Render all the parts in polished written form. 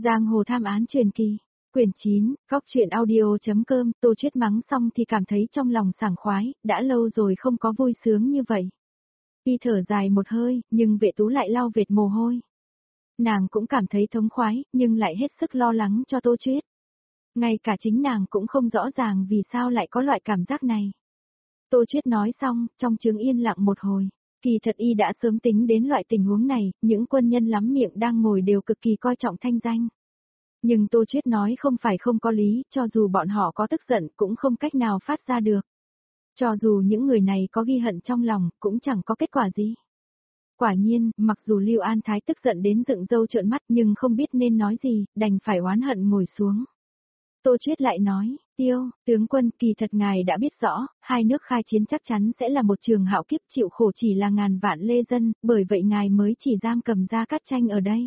Giang hồ tham án truyền kỳ. Quyển 9, góc truyện audio.com. Tô Chuyết mắng xong thì cảm thấy trong lòng sảng khoái, đã lâu rồi không có vui sướng như vậy. Y thở dài một hơi, nhưng Vệ Tú lại lau vệt mồ hôi. Nàng cũng cảm thấy thống khoái, nhưng lại hết sức lo lắng cho Tô Chuyết. Ngay cả chính nàng cũng không rõ ràng vì sao lại có loại cảm giác này. Tô Chuyết nói xong, trong chướng yên lặng một hồi. Kỳ thật y đã sớm tính đến loại tình huống này, những quân nhân lắm miệng đang ngồi đều cực kỳ coi trọng thanh danh. Nhưng Tô Chuyết nói không phải không có lý, cho dù bọn họ có tức giận cũng không cách nào phát ra được. Cho dù những người này có ghi hận trong lòng, cũng chẳng có kết quả gì. Quả nhiên, mặc dù Lưu An Thái tức giận đến dựng râu trợn mắt nhưng không biết nên nói gì, đành phải oán hận ngồi xuống. Tô Chuyết lại nói, Tiêu, tướng quân, kỳ thật ngài đã biết rõ, hai nước khai chiến chắc chắn sẽ là một trường hạo kiếp, chịu khổ chỉ là ngàn vạn lê dân, bởi vậy ngài mới chỉ giam cầm Gia Cát Tranh ở đây.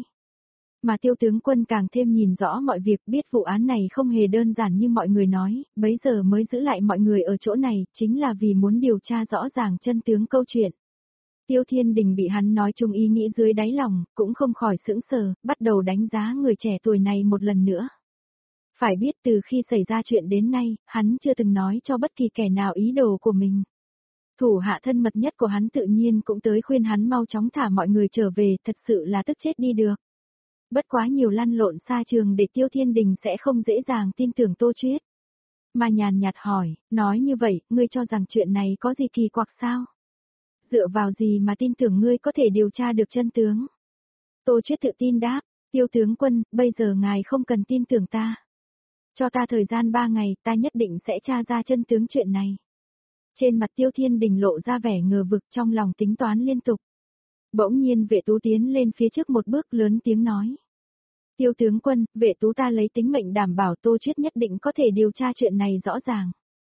Mà Tiêu tướng quân càng thêm nhìn rõ mọi việc, biết vụ án này không hề đơn giản như mọi người nói, bấy giờ mới giữ lại mọi người ở chỗ này, chính là vì muốn điều tra rõ ràng chân tướng câu chuyện. Tiêu Thiên Đình bị hắn nói chung ý nghĩ dưới đáy lòng, cũng không khỏi sững sờ, bắt đầu đánh giá người trẻ tuổi này một lần nữa. Phải biết từ khi xảy ra chuyện đến nay, hắn chưa từng nói cho bất kỳ kẻ nào ý đồ của mình. Thủ hạ thân mật nhất của hắn tự nhiên cũng tới khuyên hắn mau chóng thả mọi người trở về, thật sự là tức chết đi được. Bất quá nhiều lăn lộn xa trường để Tiêu Thiên Đình sẽ không dễ dàng tin tưởng Tô Chuyết. Mà nhàn nhạt hỏi, nói như vậy, ngươi cho rằng chuyện này có gì kỳ quặc sao? Dựa vào gì mà tin tưởng ngươi có thể điều tra được chân tướng? Tô Chuyết tự tin đáp, Tiêu tướng quân, bây giờ ngài không cần tin tưởng ta. Cho ta thời gian 3 ngày, ta nhất định sẽ tra ra chân tướng chuyện này. Trên mặt Tiêu Thiên Đình lộ ra vẻ ngờ vực, trong lòng tính toán liên tục. Bỗng nhiên Vệ Tú tiến lên phía trước một bước, lớn tiếng nói. Tiêu tướng quân, Vệ Tú ta lấy tính mệnh đảm bảo Tô Chuyết nhất định có thể điều tra chuyện này rõ ràng.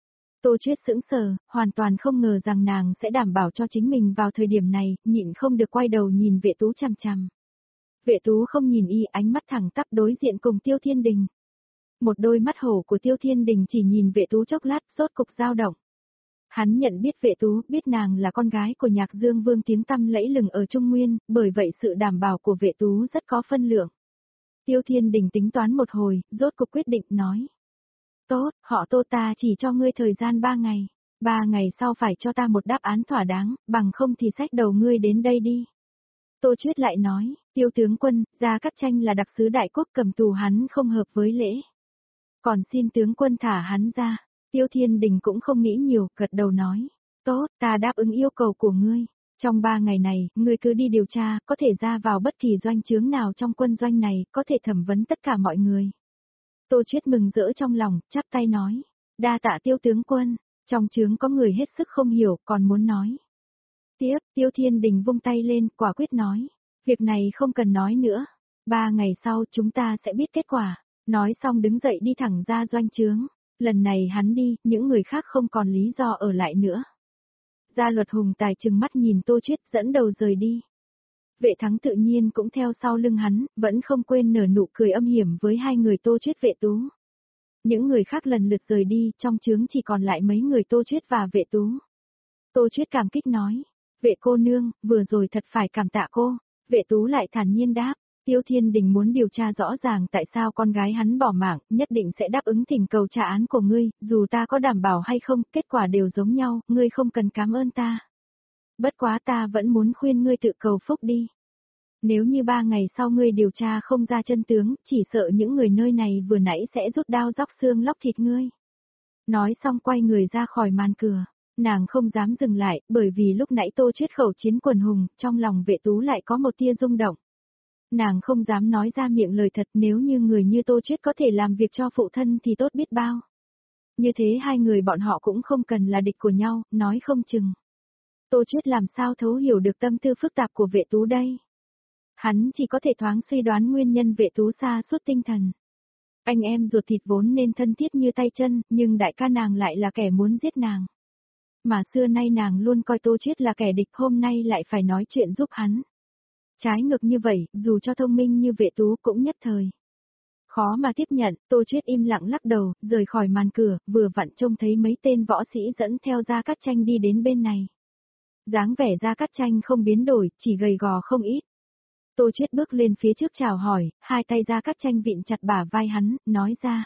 Tô Chuyết sững sờ, hoàn toàn không ngờ rằng nàng sẽ đảm bảo cho chính mình vào thời điểm này, nhịn không được quay đầu nhìn Vệ Tú chằm chằm. Vệ Tú không nhìn y, ánh mắt thẳng tắp đối diện cùng Tiêu Thiên Đình. Một đôi mắt hổ của Tiêu Thiên Đình chỉ nhìn Vệ Tú chốc lát, rốt cục dao động. Hắn nhận biết Vệ Tú, biết nàng là con gái của Nhạc Dương Vương tiếng tăm lẫy lừng ở Trung Nguyên, bởi vậy sự đảm bảo của Vệ Tú rất có phân lượng. Tiêu Thiên Đình tính toán một hồi, rốt cục quyết định nói. Tốt, họ Tô ta chỉ cho ngươi thời gian 3 ngày. 3 ngày sau phải cho ta một đáp án thỏa đáng, bằng không thì xách đầu ngươi đến đây đi. Tô Chuyết lại nói, Tiêu tướng quân, Gia Cát Tranh là đặc sứ đại quốc, cầm tù hắn không hợp với lễ. Còn xin tướng quân thả hắn ra. Tiêu Thiên Đình cũng không nghĩ nhiều, gật đầu nói. Tốt, ta đáp ứng yêu cầu của ngươi. Trong 3 ngày này, ngươi cứ đi điều tra, có thể ra vào bất kỳ doanh trướng nào trong quân doanh này, có thể thẩm vấn tất cả mọi người. Tô Chuyết mừng rỡ trong lòng, chắp tay nói. Đa tạ Tiêu tướng quân, trong trướng có người hết sức không hiểu, còn muốn nói. Tiếp, Tiêu Thiên Đình vung tay lên, quả quyết nói. Việc này không cần nói nữa. 3 ngày sau chúng ta sẽ biết kết quả. Nói xong đứng dậy đi thẳng ra doanh trướng. Lần này hắn đi, những người khác không còn lý do ở lại nữa. Gia Luật Hùng Tài trừng mắt nhìn Tô Chuyết dẫn đầu rời đi. Vệ Thắng tự nhiên cũng theo sau lưng hắn, vẫn không quên nở nụ cười âm hiểm với hai người Tô Chuyết Vệ Tú. Những người khác lần lượt rời đi, trong trướng chỉ còn lại mấy người Tô Chuyết và Vệ Tú. Tô Chuyết cảm kích nói, Vệ cô nương, vừa rồi thật phải cảm tạ cô. Vệ Tú lại thản nhiên đáp, Tiêu Thiên Đình muốn điều tra rõ ràng tại sao con gái hắn bỏ mạng, nhất định sẽ đáp ứng thỉnh cầu trả án của ngươi, dù ta có đảm bảo hay không, kết quả đều giống nhau, ngươi không cần cảm ơn ta. Bất quá ta vẫn muốn khuyên ngươi tự cầu phúc đi. Nếu như 3 ngày sau ngươi điều tra không ra chân tướng, chỉ sợ những người nơi này vừa nãy sẽ rút đao róc xương lóc thịt ngươi. Nói xong quay người ra khỏi màn cửa, nàng không dám dừng lại, bởi vì lúc nãy Tô Chuyết khẩu chiến quần hùng, trong lòng Vệ Tú lại có một tia rung động. Nàng không dám nói ra miệng lời thật, nếu như người như Tô Chuyết có thể làm việc cho phụ thân thì tốt biết bao. Như thế hai người bọn họ cũng không cần là địch của nhau, nói không chừng. Tô Chuyết làm sao thấu hiểu được tâm tư phức tạp của Vệ Tú đây? Hắn chỉ có thể thoáng suy đoán nguyên nhân Vệ Tú sa sút tinh thần. Anh em ruột thịt vốn nên thân thiết như tay chân, nhưng đại ca nàng lại là kẻ muốn giết nàng. Mà xưa nay nàng luôn coi Tô Chuyết là kẻ địch, hôm nay lại phải nói chuyện giúp hắn. Trái ngược như vậy, dù cho thông minh như Vệ Tú cũng nhất thời. Khó mà tiếp nhận, Tô Chuyết im lặng lắc đầu, rời khỏi màn cửa, vừa vặn trông thấy mấy tên võ sĩ dẫn theo Gia Cát Tranh đi đến bên này. Dáng vẻ Gia Cát Tranh không biến đổi, chỉ gầy gò không ít. Tô Chiết bước lên phía trước chào hỏi, hai tay Gia Cát Tranh vịn chặt bả vai hắn, nói ra.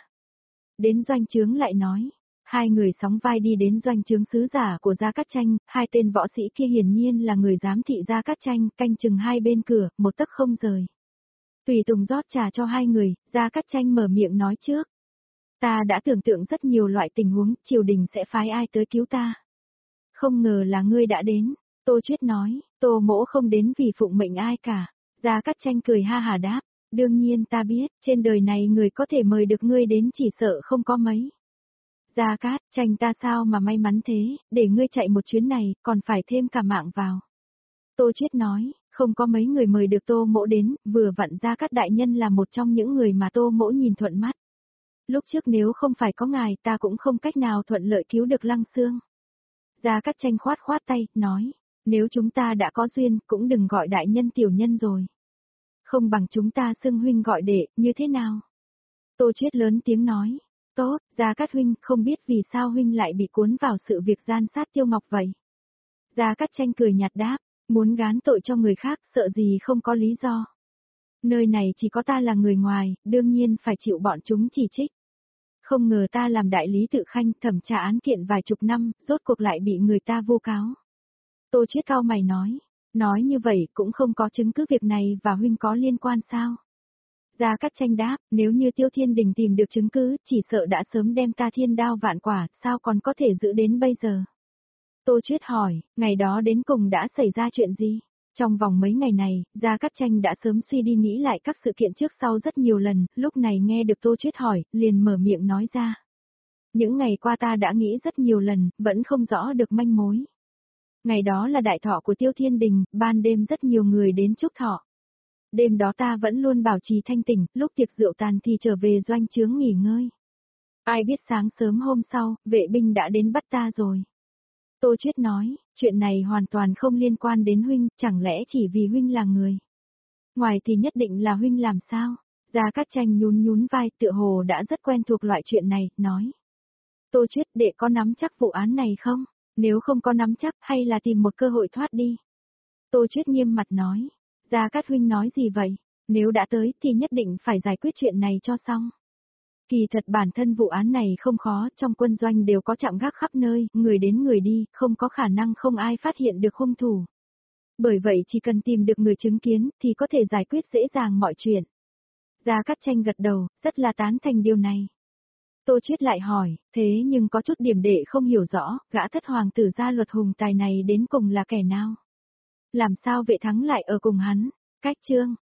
Đến doanh trướng lại nói. Hai người sóng vai đi đến doanh trướng sứ giả của Gia Cát Tranh, hai tên võ sĩ kia hiển nhiên là người giám thị Gia Cát Tranh, canh chừng hai bên cửa, một tấc không rời. Tùy tùng rót trà cho hai người, Gia Cát Tranh mở miệng nói trước. Ta đã tưởng tượng rất nhiều loại tình huống, triều đình sẽ phái ai tới cứu ta. Không ngờ là ngươi đã đến, Tô Chiết nói, Tô mỗ không đến vì phụng mệnh ai cả. Gia Cát Tranh cười ha hà đáp, đương nhiên ta biết, trên đời này người có thể mời được ngươi đến chỉ sợ không có mấy. Gia Cát Tranh ta sao mà may mắn thế, để ngươi chạy một chuyến này, còn phải thêm cả mạng vào. Tô Chiết nói, không có mấy người mời được Tô mỗ đến, vừa vặn Gia Cát đại nhân là một trong những người mà Tô mỗ nhìn thuận mắt. Lúc trước nếu không phải có ngài ta cũng không cách nào thuận lợi cứu được Lăng Xương. Gia Cát Tranh khoát khoát tay, nói, nếu chúng ta đã có duyên cũng đừng gọi đại nhân tiểu nhân rồi. Không bằng chúng ta xưng huynh gọi đệ, như thế nào? Tô Chiết lớn tiếng nói, tốt, Gia Cát huynh, không biết vì sao huynh lại bị cuốn vào sự việc gian sát Tiêu Ngọc vậy. Gia Cát Tranh cười nhạt đáp, muốn gán tội cho người khác, sợ gì không có lý do. Nơi này chỉ có ta là người ngoài, đương nhiên phải chịu bọn chúng chỉ trích. Không ngờ ta làm đại lý tự khanh thẩm tra án kiện vài chục năm, rốt cuộc lại bị người ta vu cáo. Tô Chiết cau mày nói như vậy cũng không có chứng cứ việc này và huynh có liên quan sao? Gia Cát Tranh đáp, nếu như Tiêu Thiên Đình tìm được chứng cứ, chỉ sợ đã sớm đem ta thiên đao vạn quả, sao còn có thể giữ đến bây giờ? Tô Chiết hỏi, ngày đó đến cùng đã xảy ra chuyện gì? Trong vòng mấy ngày này, Gia Cát Tranh đã sớm suy đi nghĩ lại các sự kiện trước sau rất nhiều lần, lúc này nghe được Tô Chiết hỏi, liền mở miệng nói ra. Những ngày qua ta đã nghĩ rất nhiều lần, vẫn không rõ được manh mối. Ngày đó là đại thọ của Tiêu Thiên Đình, ban đêm rất nhiều người đến chúc thọ. Đêm đó ta vẫn luôn bảo trì thanh tỉnh, lúc tiệc rượu tàn thì trở về doanh trướng nghỉ ngơi. Ai biết sáng sớm hôm sau, vệ binh đã đến bắt ta rồi. Tô Chiết nói, chuyện này hoàn toàn không liên quan đến huynh, chẳng lẽ chỉ vì huynh là người. Ngoài thì nhất định là huynh làm sao? Gia Cát Tranh nhún nhún vai tựa hồ đã rất quen thuộc loại chuyện này, nói. Tô Chiết đệ có nắm chắc vụ án này không? Nếu không có nắm chắc hay là tìm một cơ hội thoát đi? Tô Chiết nghiêm mặt nói. Gia Cát huynh nói gì vậy? Nếu đã tới thì nhất định phải giải quyết chuyện này cho xong. Kỳ thật bản thân vụ án này không khó, trong quân doanh đều có trạm gác khắp nơi, người đến người đi, không có khả năng không ai phát hiện được hung thủ. Bởi vậy chỉ cần tìm được người chứng kiến thì có thể giải quyết dễ dàng mọi chuyện. Gia Cát Tranh gật đầu, rất là tán thành điều này. Tô Chiết lại hỏi, thế nhưng có chút điểm đệ không hiểu rõ, gã thất hoàng tử gia luật hùng tài này đến cùng là kẻ nào? Làm sao Vệ Thắng lại ở cùng hắn? Cách chương